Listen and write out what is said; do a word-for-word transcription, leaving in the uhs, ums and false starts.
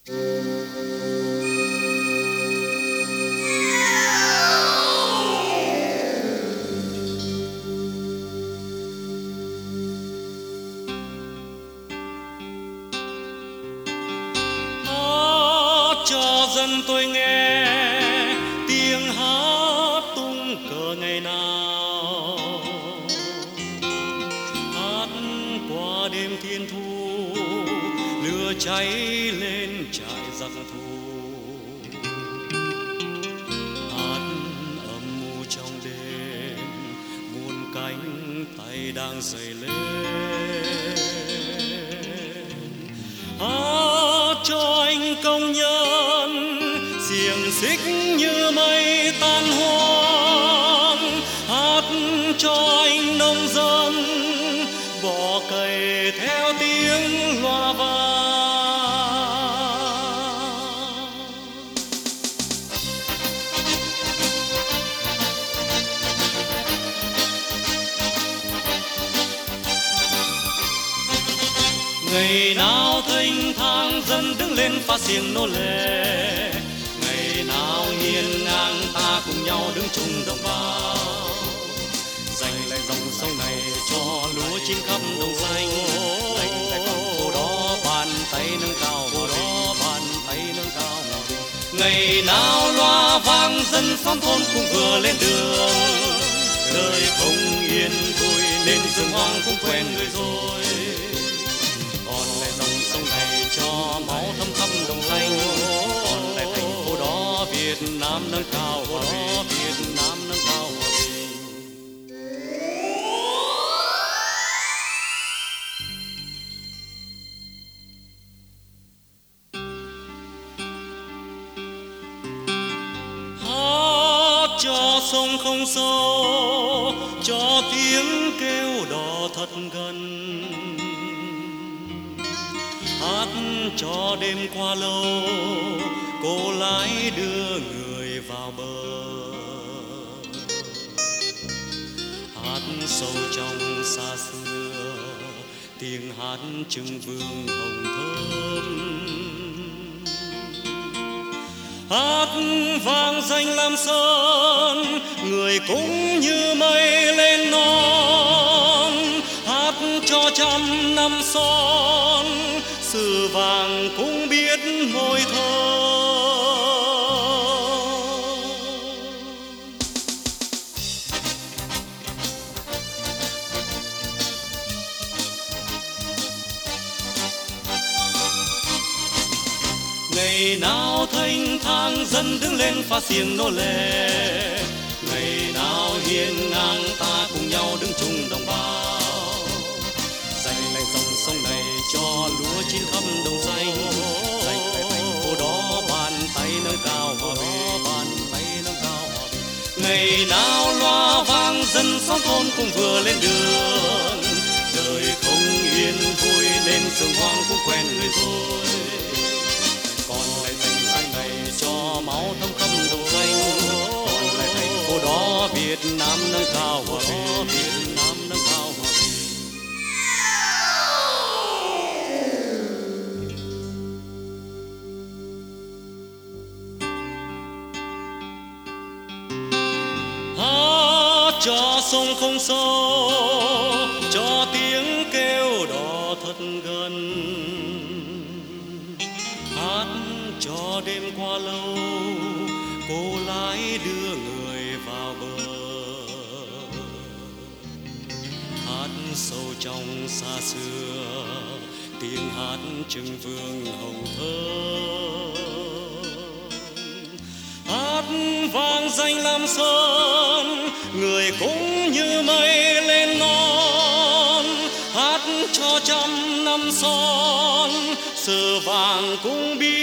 Cho dân tôi nghe tiếng hát tung cờ ngày nào, hát qua đêm thiên thu lửa cháy lên trại giặc thù, hát âm mưu trong đêm muôn cánh tay đang dày lên, hát cho anh công nhân xiềng xích như mây tan hoang, hát cho anh nông dân bỏ cày theo tiếng loa vang. Ngày nào thênh thang dân đứng lên phá xiềng nô lệ, ngày nào hiên ngang ta cùng nhau đứng chung đồng bào, dành lại dòng sông này cho lúa chín khắp đồng xanh, dành lại con phố đó bàn tay nâng cao, phố đó bàn tay nâng cao. Ngày nào loa vang dân xóm thôn cùng vừa lên đường, đời không yên vui nên rừng hoang cũng quen người rồi. Còn lại dòng sông này cho máu thấm thắm đồng xanh, còn lại thành phố đó Việt Nam nâng cao hòa bình, Việt Nam nâng cao hòa bình. Hát cho sông không sâu, cho tiếng kêu đò thật gần, hát cho đêm qua lâu cô lái đưa người vào bờ, hát sâu trong xa xưa tiếng hát trưng vương hồng thơm, hát vang danh Lam Sơn người cũng như mây lên non, hát cho trăm năm son sử vàng cũng biết ngồi thơ. Ngày nào thênh thang dân đứng lên phá xiềng nô lệ, ngày nào hiên ngang ta cùng nhau đứng chung đồng bào, dành lại dòng sông này cho lúa chín khắp đồng xanh, dành lại thành phố đó bàn tay nâng cao hòa bình, bàn tay nâng cao hòa bình. Ngày nào loa vang dân xóm thôn cùng vừa lên đường, đời không yên vui nên rừng hoang cũng quen người rồi. Còn lại dành sông này cho máu thấm khắp đồng xanh, còn lại thành phố đó Việt Nam nâng cao hòa bình, Việt Nam nâng cao hòa bình. Hát cho sông không sâu, cho tiếng kêu đò thật gần, hát cho đêm qua lâu cô lái đưa người vào bờ, hát sâu trong xa xưa tiếng hát trưng vương hồng thơm, hát vang danh Lam Sơn người cũng như mây lên non, hát cho trăm năm son sử vàng cũng biết